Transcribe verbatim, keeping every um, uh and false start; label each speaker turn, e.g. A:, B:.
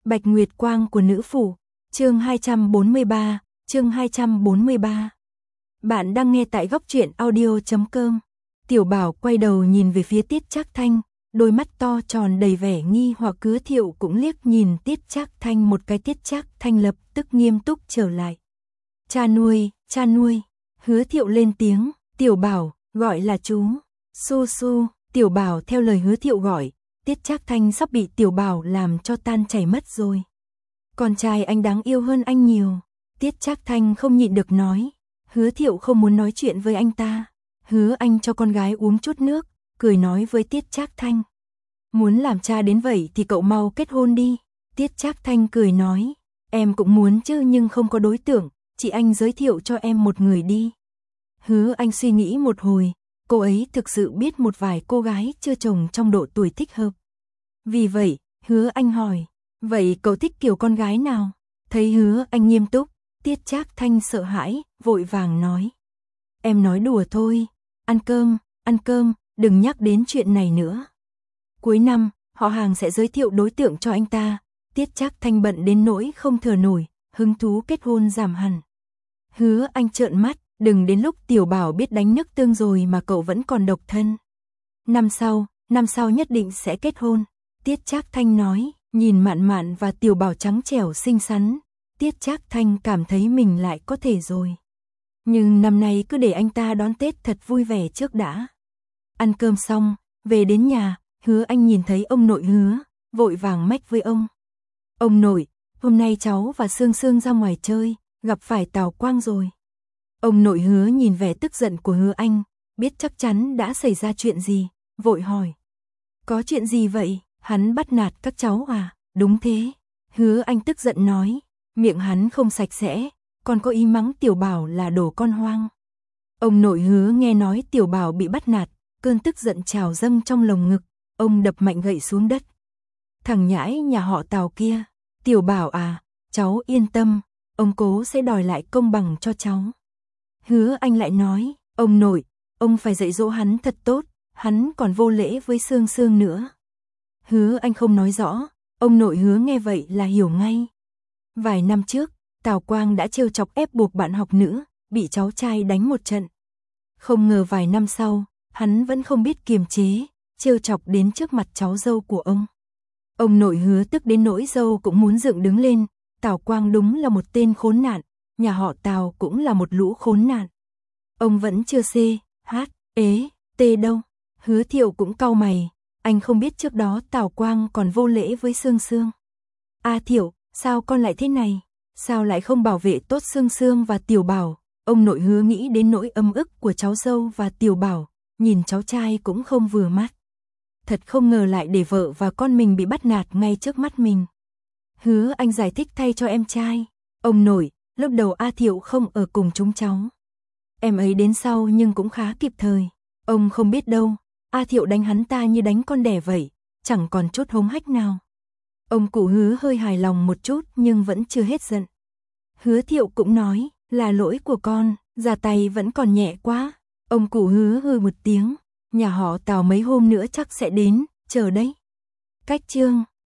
A: Bạch Nguyệt Quang của nữ phủ, chương hai trăm bốn mươi ba, chương hai trăm bốn mươi ba. Bạn đang nghe tại góc truyện audio chấm com. Tiểu Bảo quay đầu nhìn về phía Tiết Trác Thanh, đôi mắt to tròn đầy vẻ nghi hoặc. Hứa Thiệu cũng liếc nhìn Tiết Trác Thanh một cái. Tiết Trác Thanh lập tức nghiêm túc trở lại. Cha nuôi, cha nuôi. Hứa Thiệu lên tiếng, Tiểu Bảo, gọi là chú. Su su, Tiểu Bảo theo lời Hứa Thiệu gọi. Tiết Trác Thanh sắp bị Tiểu Bảo làm cho tan chảy mất rồi. Con trai anh đáng yêu hơn anh nhiều. Tiết Trác Thanh không nhịn được nói. Hứa Thiệu không muốn nói chuyện với anh ta. Hứa anh cho con gái uống chút nước, cười nói với Tiết Trác Thanh. Muốn làm cha đến vậy thì cậu mau kết hôn đi. Tiết Trác Thanh cười nói. Em cũng muốn chứ nhưng không có đối tượng, chị anh giới thiệu cho em một người đi. Hứa anh suy nghĩ một hồi. Cô ấy thực sự biết một vài cô gái chưa chồng trong độ tuổi thích hợp. Vì vậy, Hứa anh hỏi, vậy cậu thích kiểu con gái nào? Thấy Hứa anh nghiêm túc, Tiết Trác Thanh sợ hãi, vội vàng nói. Em nói đùa thôi, ăn cơm, ăn cơm, đừng nhắc đến chuyện này nữa. Cuối năm, họ hàng sẽ giới thiệu đối tượng cho anh ta. Tiết Trác Thanh bận đến nỗi không thở nổi, hứng thú kết hôn giảm hẳn. Hứa anh trợn mắt. Đừng đến lúc Tiểu Bảo biết đánh nước tương rồi mà cậu vẫn còn độc thân. Năm sau, năm sau nhất định sẽ kết hôn. Tiết Trác Thanh nói, nhìn Mạn Mạn và Tiểu Bảo trắng trẻo xinh xắn. Tiết Trác Thanh cảm thấy mình lại có thể rồi. Nhưng năm nay cứ để anh ta đón Tết thật vui vẻ trước đã. Ăn cơm xong, về đến nhà, Hứa anh nhìn thấy ông nội Hứa, vội vàng mách với ông. Ông nội, hôm nay cháu và Sương Sương ra ngoài chơi, gặp phải Tào Quang rồi. Ông nội Hứa nhìn vẻ tức giận của Hứa anh, biết chắc chắn đã xảy ra chuyện gì, vội hỏi. Có chuyện gì vậy, hắn bắt nạt các cháu à? Đúng thế. Hứa anh tức giận nói, miệng hắn không sạch sẽ, còn có ý mắng Tiểu Bảo là đồ con hoang. Ông nội Hứa nghe nói Tiểu Bảo bị bắt nạt, cơn tức giận trào dâng trong lồng ngực, ông đập mạnh gậy xuống đất. Thằng nhãi nhà họ Tào kia, Tiểu Bảo à, cháu yên tâm, ông cố sẽ đòi lại công bằng cho cháu. Hứa anh lại nói, ông nội, ông phải dạy dỗ hắn thật tốt, hắn còn vô lễ với Sương Sương nữa. Hứa anh không nói rõ, ông nội Hứa nghe vậy là hiểu ngay. Vài năm trước, Tào Quang đã trêu chọc ép buộc bạn học nữ, bị cháu trai đánh một trận. Không ngờ vài năm sau, hắn vẫn không biết kiềm chế, trêu chọc đến trước mặt cháu dâu của ông. Ông nội Hứa tức đến nỗi dâu cũng muốn dựng đứng lên, Tào Quang đúng là một tên khốn nạn. Nhà họ Tào cũng là một lũ khốn nạn. Ông vẫn chưa xê, hát, ế, tê đâu. Hứa Thiệu cũng cau mày, anh không biết trước đó Tào Quang còn vô lễ với Sương Sương. A Thiệu, sao con lại thế này? Sao lại không bảo vệ tốt Sương Sương và Tiểu Bảo? Ông nội Hứa nghĩ đến nỗi âm ức của cháu dâu và Tiểu Bảo, nhìn cháu trai cũng không vừa mắt. Thật không ngờ lại để vợ và con mình bị bắt nạt ngay trước mắt mình. Hứa anh giải thích thay cho em trai. Ông nội, lúc đầu A Thiệu không ở cùng chúng cháu. Em ấy đến sau nhưng cũng khá kịp thời. Ông không biết đâu, A Thiệu đánh hắn ta như đánh con đẻ vậy, chẳng còn chút hống hách nào. Ông cụ Hứa hơi hài lòng một chút nhưng vẫn chưa hết giận. Hứa Thiệu cũng nói, là lỗi của con, ra tay vẫn còn nhẹ quá. Ông cụ Hứa hừ một tiếng, nhà họ Tào mấy hôm nữa chắc sẽ đến, chờ đấy. Cách chương